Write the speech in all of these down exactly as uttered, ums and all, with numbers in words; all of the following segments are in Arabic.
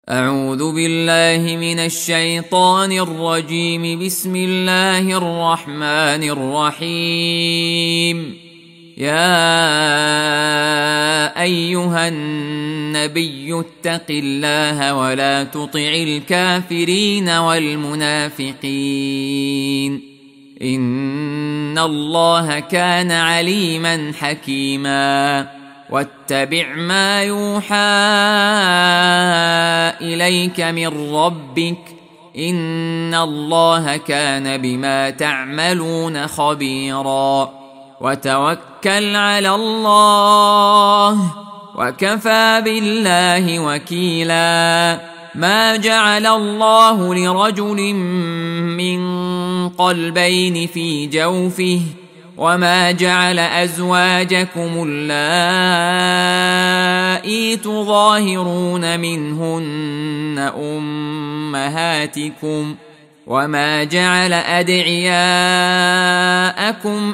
أعوذ بالله من الشيطان الرجيم. بسم الله الرحمن الرحيم. يا أيها النبي اتق الله ولا تطع الكافرين والمنافقين إن الله كان عليما حكيما. واتبع ما يوحى إليك من ربك إن الله كان بما تعملون خبيرا. وتوكل على الله وكفى بالله وكيلا. ما جعل الله لرجل من قلبين في جوفه وما جعل أزواجكم اللائي تظاهرون منهن أمهاتكم وما جعل أدعياءكم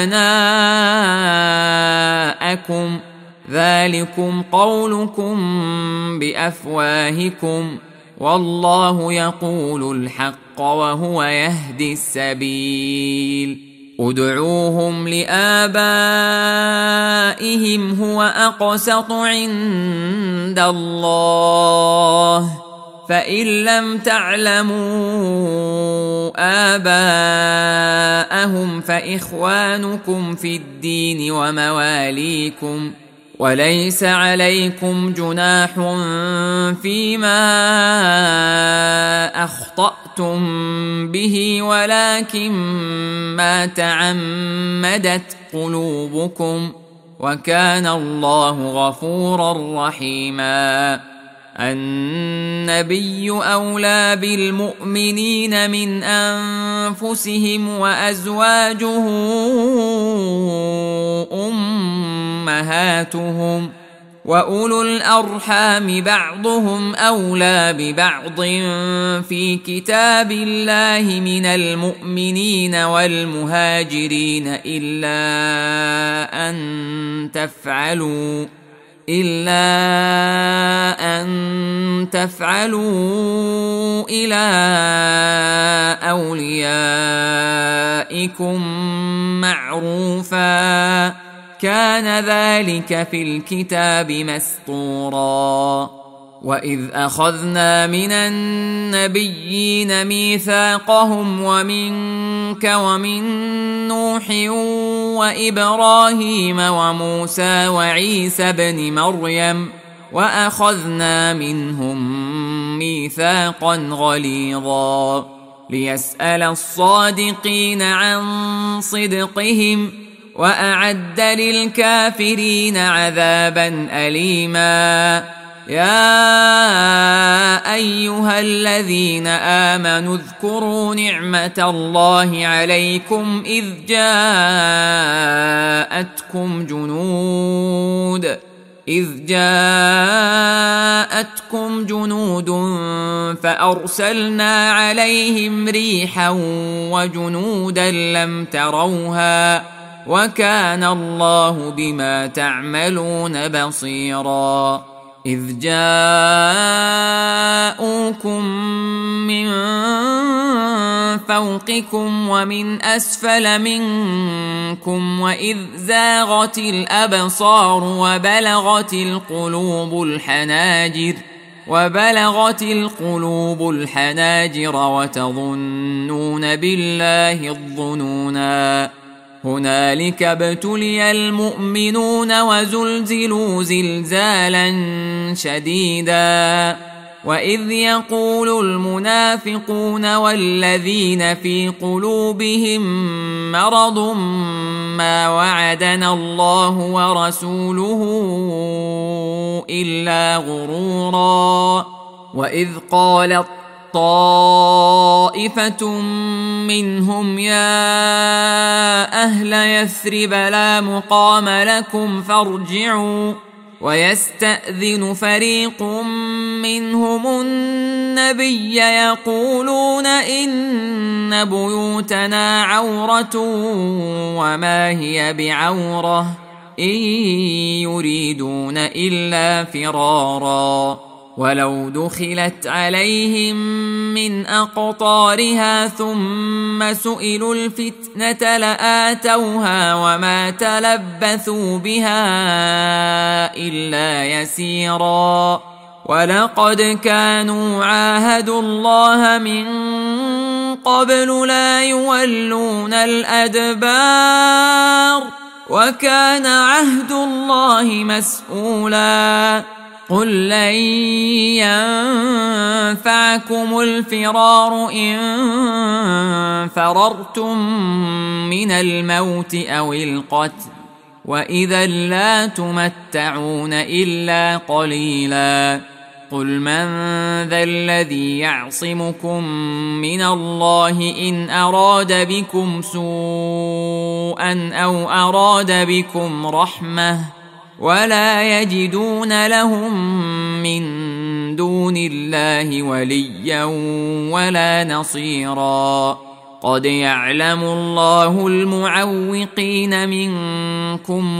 أبناءكم ذلكم قولكم بأفواهكم والله يقول الحق وهو يهدي السبيل. ادعوهم لآبائهم هو أقسط عند الله فإن لم تعلموا آباءهم فإخوانكم في الدين ومواليكم وليس عليكم جناح فيما أخطأتم به ولكن ما تعمدت قلوبكم وكان الله غفورا رحيما. النبي أولى بالمؤمنين من أنفسهم وأزواجه أمهاتهم وأولو الأرحام بعضهم أولى ببعض في كتاب الله من المؤمنين والمهاجرين إلا أن تفعلوا إلا أن تفعلوا إلى أوليائكم معروفا كان ذلك في الكتاب مسطورا. وإذ أخذنا من النبيين ميثاقهم ومنك ومن نوح وإبراهيم وموسى وعيسى بن مريم وأخذنا منهم ميثاقا غليظا ليسأل الصادقين عن صدقهم وأعد للكافرين عذابا أليما. يا أيها الذين آمنوا اذكروا نعمة الله عليكم إذ جاءتكم جنود إذ جاءتكم جنود فأرسلنا عليهم ريحا وجنودا لم تروها وكان الله بما تعملون بصيرا. إذ جاءوكم من فوقكم ومن أسفل منكم وإذ زاغت الأبصار وبلغت القلوب الحناجر وبلغت القلوب الحناجر وتظنون بالله الظنونا. هنالك ابتلي المؤمنون وزلزلوا زلزالا شديدا. وإذ يقول المنافقون والذين في قلوبهم مرض ما وعدنا الله ورسوله إلا غرورا. وإذ قالت طائفة منهم يا أهل يثرب لا مقام لكم فارجعوا ويستأذن فريق منهم النبي يقولون إن بيوتنا عورة وما هي بعورة إن يريدون إلا فرارا ولو دخلت عليهم من أقطارها ثم سئلوا الفتنة لآتوها وما تلبثوا بها إلا يسيرا ولقد كانوا عاهدوا الله من قبل لا يولون الأدبار وكان عهد الله مسؤولا قل لن ينفعكم الفرار إن فررتم من الموت أو القتل وإذا لا تمتعون إلا قليلا قل من ذا الذي يعصمكم من الله إن أراد بكم سوءا أو أراد بكم رحمة ولا يجدون لهم من دون الله وليا ولا نصيرا قد يعلم الله المعوقين منكم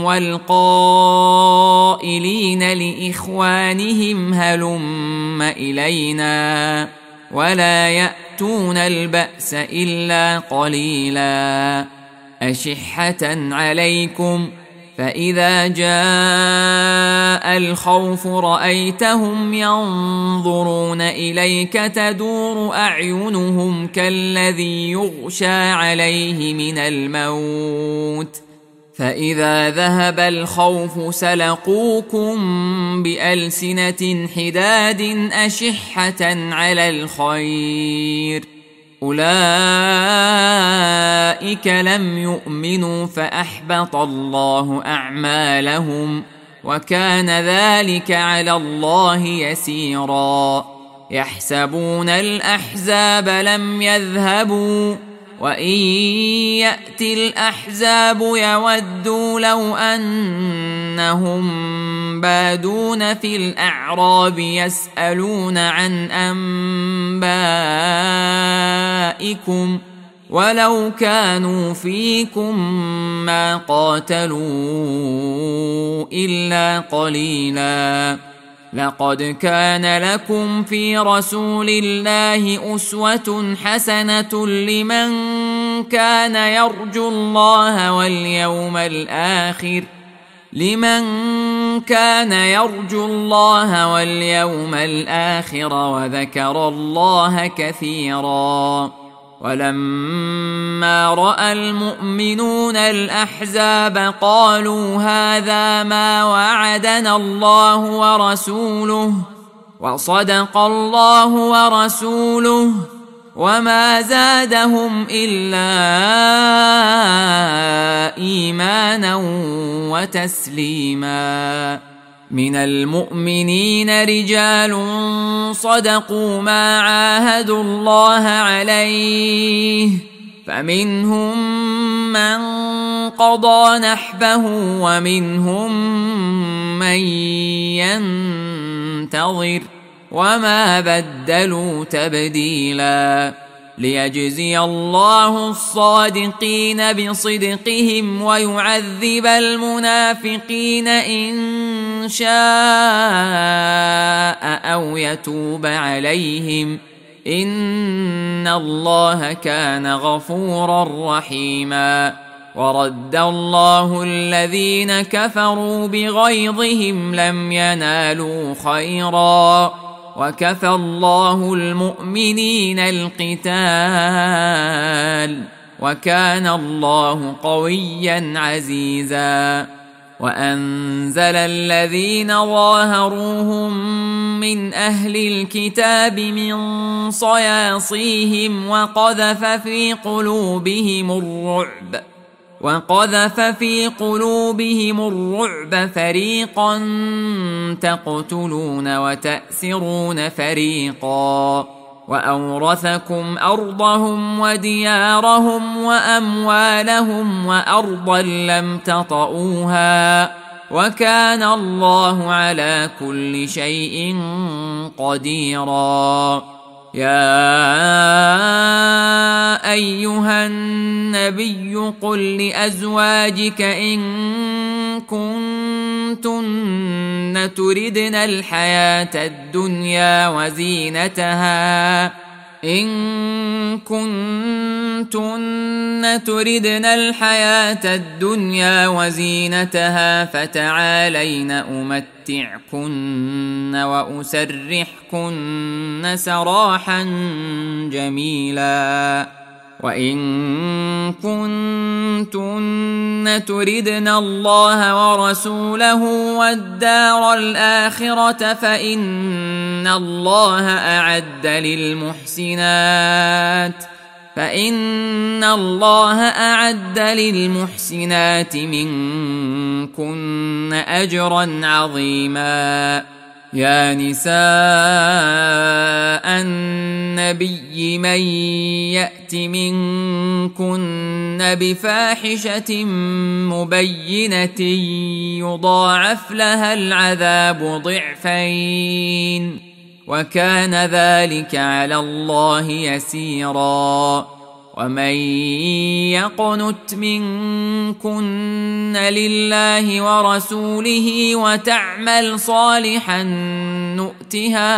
والقائلين لإخوانهم هلم إلينا ولا يأتون البأس إلا قليلا أشحة عليكم فإذا جاء الخوف رأيتهم ينظرون إليك تدور أعينهم كالذي يغشى عليه من الموت فإذا ذهب الخوف سلقوكم بألسنة حداد أشحة على الخير أولئك لم يؤمنوا فأحبط الله أعمالهم وكان ذلك على الله يسيرا يحسبون الأحزاب لم يذهبوا وإن يأتي الأحزاب يودوا لو أنهم بادون في الأعراب يسألون عن أنبائكم ولو كانوا فيكم ما قاتلوا إلا قليلا لقد كان لكم في رسول الله أسوة حسنة لمن كان يرجو الله واليوم الآخر لمن كان يرجو الله واليوم الآخر وذكر الله كثيرا ولما رأى المؤمنون الأحزاب قالوا هذا ما وعدنا الله ورسوله وصدق الله ورسوله وما زادهم إلا إيمانا وتسليما من المؤمنين رجال صدقوا ما عاهدوا الله عليه فمنهم من قضى نحبه ومنهم من ينتظر وما بدلوا تبديلا ليجزي الله الصادقين بصدقهم ويعذب المنافقين إن شاء أو يتوب عليهم إن الله كان غفورا رحيما ورد الله الذين كفروا بغيظهم لم ينالوا خيرا وكفى الله المؤمنين القتال وكان الله قويا عزيزا وأنزل الذين ظاهروهم من أهل الكتاب من صياصيهم وقذف في قلوبهم الرعب وقذف في قلوبهم الرعب فريقا تقتلون وتأسرون فريقا وأورثكم أرضهم وديارهم وأموالهم وأرضا لم تطئوها وكان الله على كل شيء قديرا يا أيها النبي قل لأزواجك إن كنتن تردن الحياة الدنيا وزينتها إن كنتن تردن الحياة الدنيا وزينتها فتعالين أمتعكن وأسرحكن سراحا جميلا وإن كنتن تردن الله ورسوله والدار الآخرة فإن الله أعد للمحسنات فإن الله أعد للمحسنات منكن أجرا عظيما يا نساء النبي من يأت منكن بفاحشة مبينة يضاعف لها العذاب ضعفين وكان ذلك على الله يسيرا ومن يقنت منكن لله ورسوله وتعمل صالحا نؤتها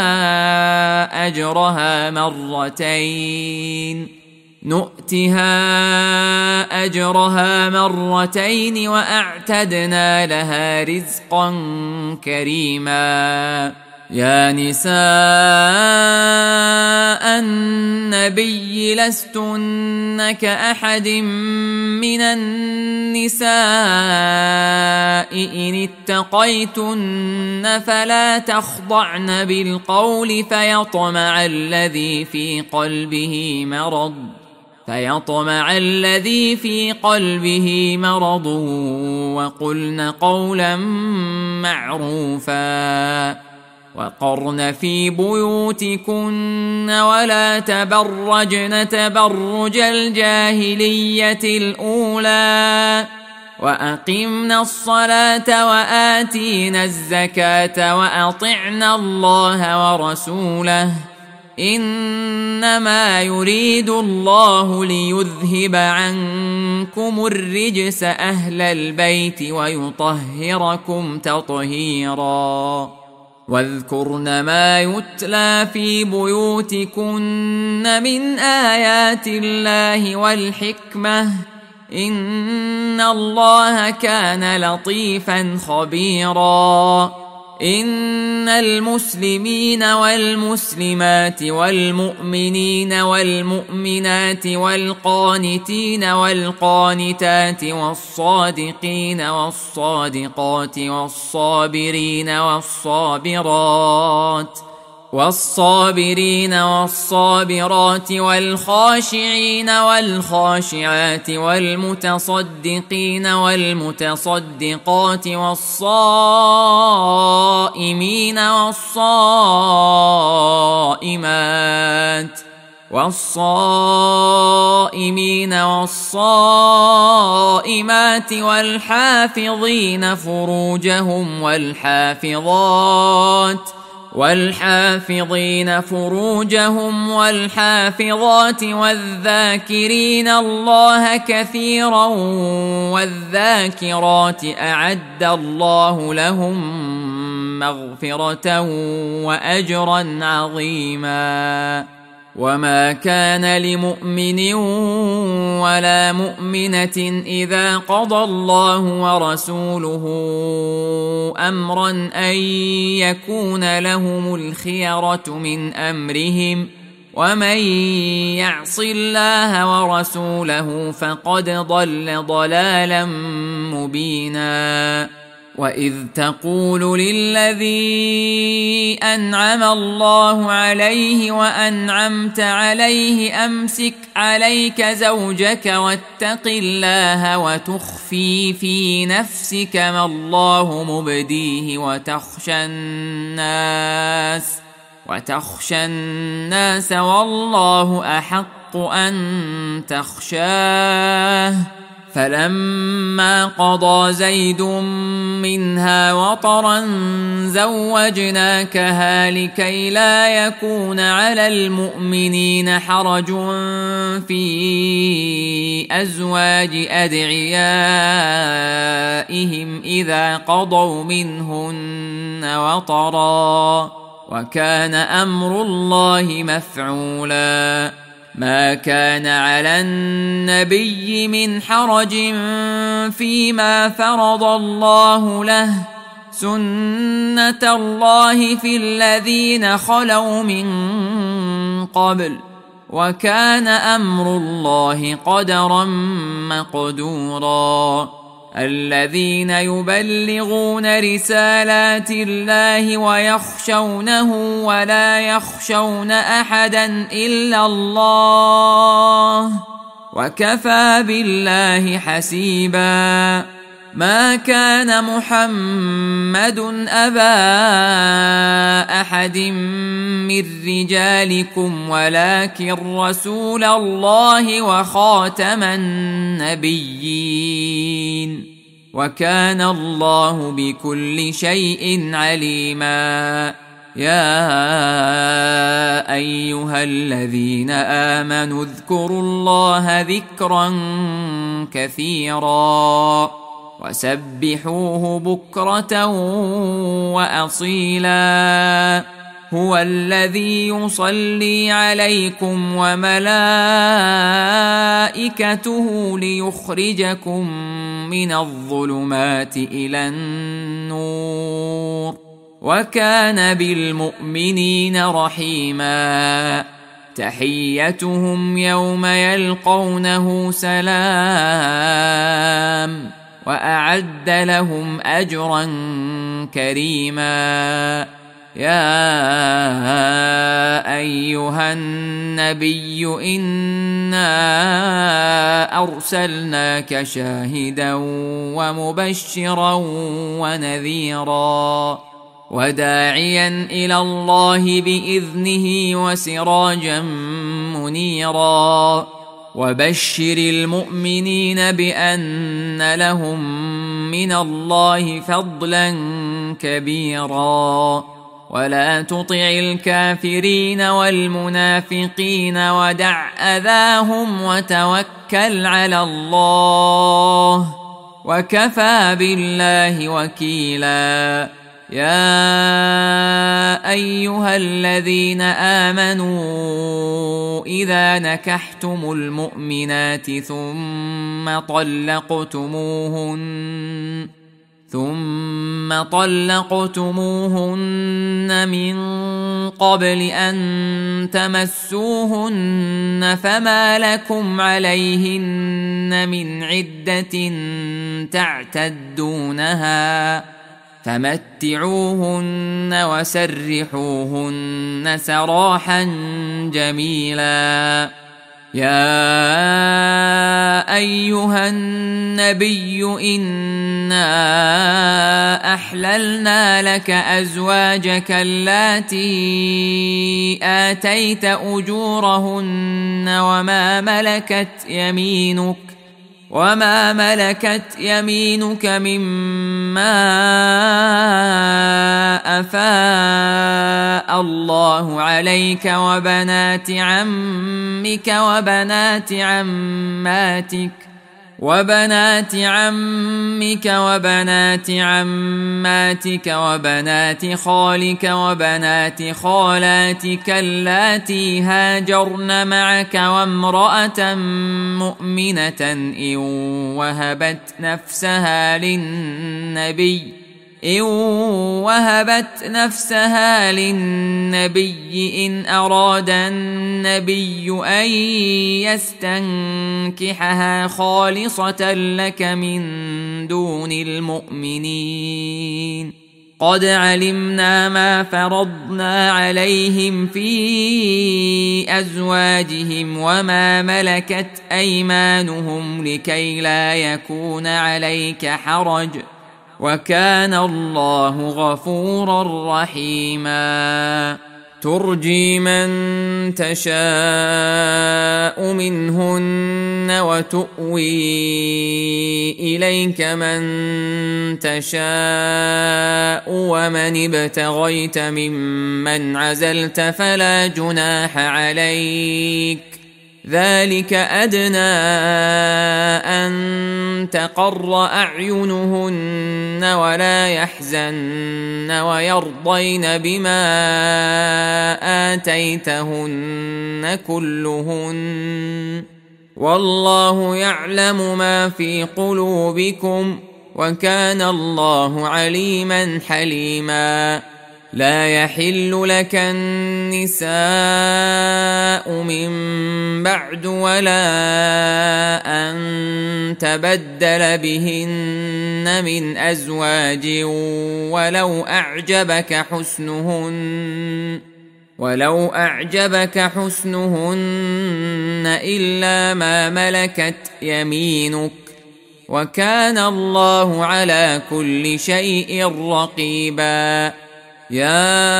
أجرها مرتين نؤتها أجرها مرتين وأعتدنا لها رزقا كريما يا نساء النبي لستن كأحد من النساء إن اتقيتن فلا تخضعن بالقول فيطمع الذي في قلبه مرض فيطمع الذي في قلبه مرض وقلن قولا معروفا وقرن في بيوتكن ولا تبرجن تبرج الجاهلية الأولى وأقمنا الصلاة وآتينا الزكاة وأطعنا الله ورسوله إنما يريد الله ليذهب عنكم الرجس أهل البيت ويطهركم تطهيرا واذكرن ما يتلى في بيوتكن من آيات الله والحكمة إن الله كان لطيفا خبيرا إن المسلمين والمسلمات والمؤمنين والمؤمنات والقانتين والقانتات والصادقين والصادقات والصابرين والصابرات والصابرين والصابرات والخاشعين والخاشعات والمتصدقين والمتصدقات والصائمين والصائمات والصائمين والصائمات والحافظين فروجهم والحافظات والحافظين فروجهم والحافظات والذاكرين الله كثيرا والذاكرات أعد الله لهم مغفرة وأجرا عظيما وما كان لمؤمن ولا مؤمنة إذا قضى الله ورسوله أمرا أن يكون لهم الخيرة من أمرهم ومن يعص الله ورسوله فقد ضل ضلالا مبينا وإذ تقول للذي أنعم الله عليه وأنعمت عليه أمسك عليك زوجك واتق الله وتخفي في نفسك ما الله مبديه وتخشى الناس وتخشى الناس والله أحق أن تخشاه فلما قضى زيد منها وطرا زوجناكها لكي لا يكون على المؤمنين حرج في أزواج أدعيائهم إذا قضوا منهن وطرا وكان أمر الله مفعولا. ما كان على النبي من حرج فيما فرض الله له، سنة الله في الذين خلوا من قبل، وكان أمر الله قدرا مقدورا. الذين يبلغون رسالات الله ويخشونه ولا يخشون أحدا إلا الله، وكفى بالله حسيبا. ما كان محمد أبا أحد من رجالكم ولكن رسول الله وخاتم النبيين، وكان الله بكل شيء عليما. يا أيها الذين آمنوا اذكروا الله ذكرا كثيرا وسبحوه بكرة وأصيلا. هو الذي يصلي عليكم وملائكته ليخرجكم من الظلمات إلى النور، وكان بالمؤمنين رحيما. تحيتهم يوم يلقونه سلام، وأعد لهم أجرا كريما. يا أيها النبي إنا أرسلناك شاهدا ومبشرا ونذيرا وداعيا إلى الله بإذنه وسراجا منيرا. وبشر المؤمنين بأن لهم من الله فضلا كبيرا. ولا تطع الكافرين والمنافقين ودع أذاهم وتوكل على الله، وكفى بالله وكيلا. يا أيها الذين آمنوا إذا نكحتم المؤمنات ثم طلقتموهن ثم طلقتموهن من قبل أن تمسوهن فما لكم عليهن من عدة تعتدونها، فمتعوهن وسرحوهن سراحا جميلا. يا أيها النبي إنا أحللنا لك أزواجك اللاتي آتيت أجورهن وما ملكت يمينك وما ملكت يمينك مما أفاء الله عليك وبنات عمك وبنات عماتك وبنات عمك وبنات عماتك وبنات خالك وبنات خالاتك اللاتي هاجرن معك وامرأة مؤمنة إن وهبت نفسها للنبي إن وهبت نفسها للنبي إن أراد النبي أن يستنكحها خالصة لك من دون المؤمنين. قد علمنا ما فرضنا عليهم في أزواجهم وما ملكت أيمانهم لكي لا يكون عليك حرج، وكان الله غفورا رحيما. ترجي من تشاء منهن وتؤوي إليك من تشاء ومن ابتغيت ممن عزلت فلا جناح عليك ذلك أدنى أن تقر أعينهن ولا يحزن ويرضين بما آتيتهن كلهن والله يعلم ما في قلوبكم وكان الله عليما حليما. لا يحل لك النساء من بعد ولا أن تبدل بهن من أزواج ولو أعجبك حسنهن ولو أعجبك حسنهن إلا ما ملكت يمينك وكان الله على كل شيء رقيبا. يا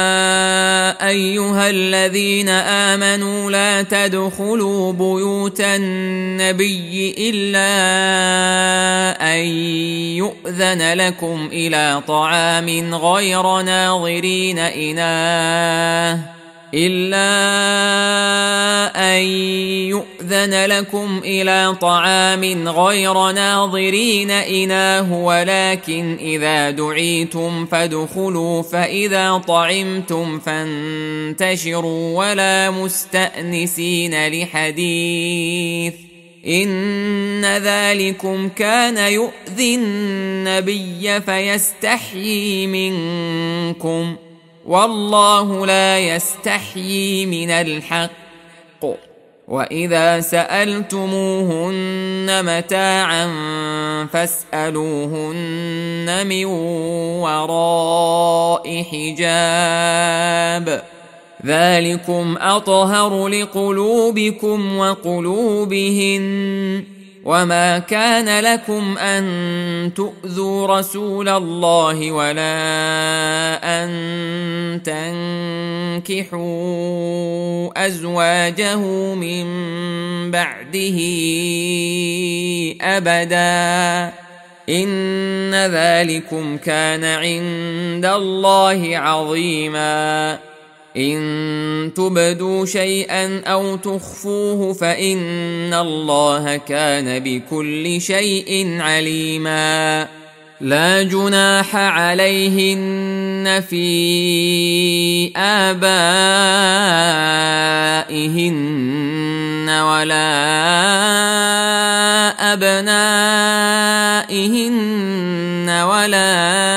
أيها الذين آمنوا لا تدخلوا بيوت النبي إلا أن يؤذن لكم إلى طعام غير ناظرين إناه إلا أن يؤذن لكم إلى طعام غير ناظرين إناه ولكن إذا دعيتم فادخلوا فإذا طعمتم فانتشروا ولا مستأنسين لحديث إن ذلكم كان يؤذي النبي فيستحيي منكم والله لا يستحيي من الحق. وإذا سألتموهن متاعا فاسألوهن من وراء حجاب ذلكم أطهر لقلوبكم وقلوبهن وما كان لكم أن تؤذوا رسول الله ولا أن تنكحوا أزواجه من بعده أبدا إن ذلكم كان عند الله عظيما. إن تبدوا شيئا أو تخفوه فإن الله كان بكل شيء عليما. لا جناح عليهن في آبائهن ولا أبنائهن ولا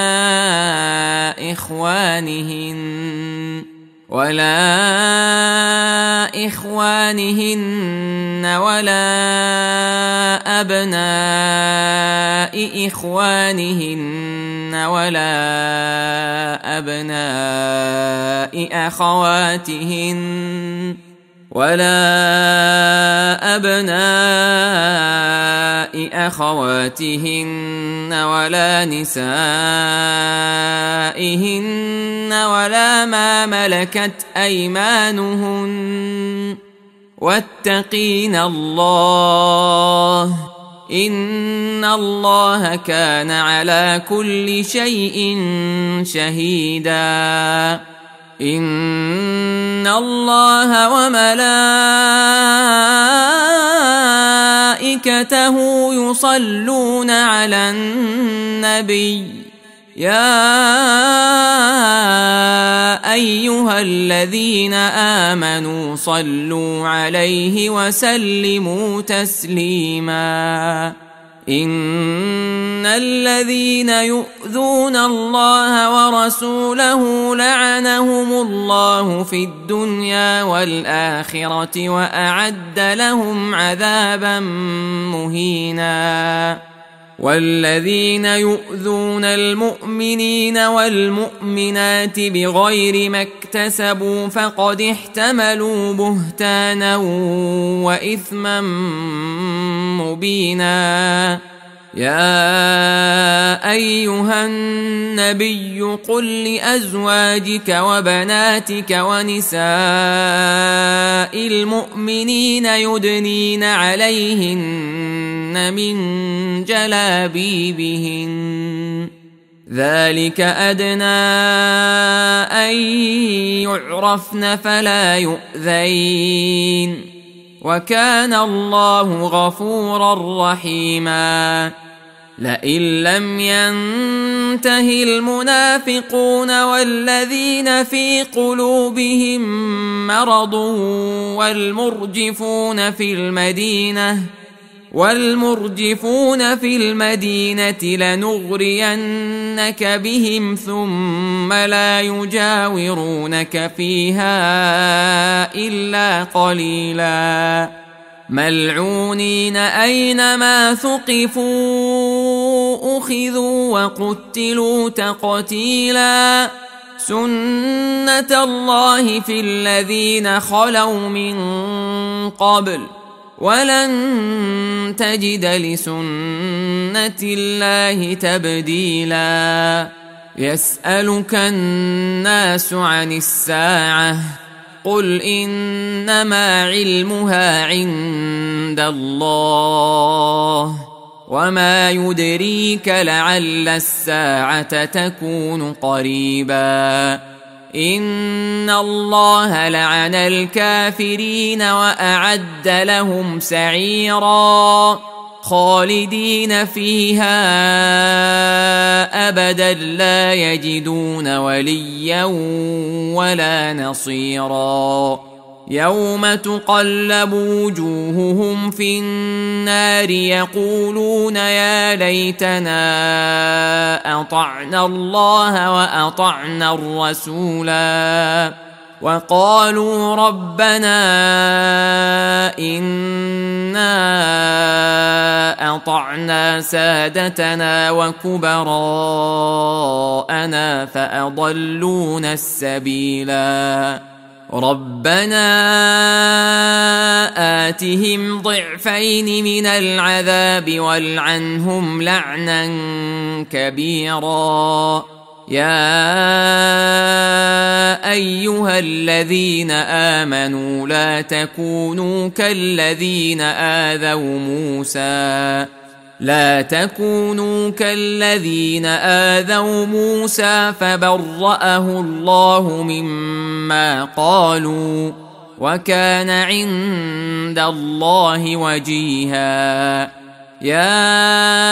إخوانهن ولا إخوانهن ولا أبناء إخوانهن ولا أبناء أخواتهن ولا أبناء أخواتهن ولا نسائهن ولا ما ملكت أيمانهن واتقين الله إن الله كان على كل شيء شهيدا. إن الله وملائكته يصلون على النبي يا أيها الذين آمنوا صلوا عليه وسلموا تسليما. إن الذين يؤذون الله ورسوله لعنهم الله في الدنيا والآخرة وأعد لهم عذابا مهينا. والذين يؤذون المؤمنين والمؤمنات بغير ما اكتسبوا فقد احتملوا بهتانا وإثما مبينا. يا أيها النبي قل لأزواجك وبناتك ونساء المؤمنين يدنين عليهن من جلابيبهن ذلك أدنى أن يعرفن فلا يؤذين وكان الله غفورا رحيما. لئن لم ينته المنافقون والذين في قلوبهم مرض والمرجفون في المدينة والمرجفون في المدينة لنغرينك بهم ثم لا يجاورونك فيها إلا قليلا ملعونين أينما ثقفوا أخذوا وقتلوا تقتيلا سنة الله في الذين خلوا من قبل ولن تجد لسنة الله تبديلا. يسألك الناس عن الساعة قل إنما علمها عند الله وما يدريك لعل الساعة تكون قريبا. إن الله لعن الكافرين وأعد لهم سعيرا خالدين فيها أبدا لا يجدون وليا ولا نصيرا. يوم تقلب وجوههم في النار يقولون يا ليتنا أطعنا الله وأطعنا الرسولا وقالوا ربنا إنا أطعنا سادتنا وكبراءنا فأضلونا السبيلا. ربنا آتهم ضعفين من العذاب والعنهم لعنا كبيرا. يا أيها الذين آمنوا لا تكونوا كالذين آذوا موسى لا تكونوا كالذين آذوا موسى فبرأه الله مما قالوا وكان عند الله وجيها. يا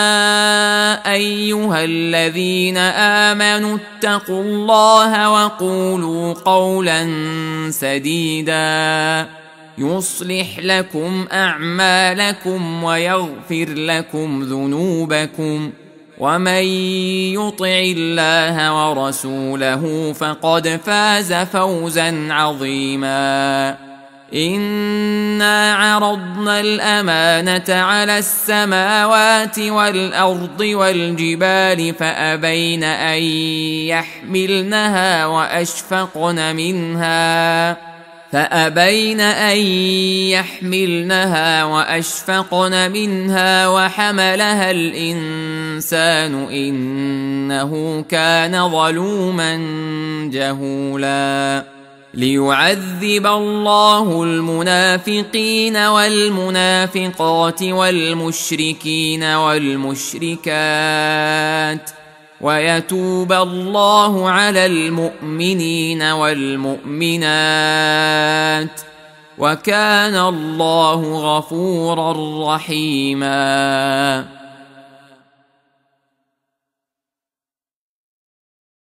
أيها الذين آمنوا اتقوا الله وقولوا قولا سديدا يصلح لكم أعمالكم ويغفر لكم ذنوبكم ومن يطع الله ورسوله فقد فاز فوزا عظيما. إنا عرضنا الأمانة على السماوات والأرض والجبال فأبين أن يحملنها وأشفقن منها فأبين أن يحملنها وأشفقن منها وحملها الإنسان إنه كان ظلوما جهولا. ليعذب الله المنافقين والمنافقات والمشركين والمشركات ويتوب الله على المؤمنين والمؤمنات وكان الله غفورا رحيما.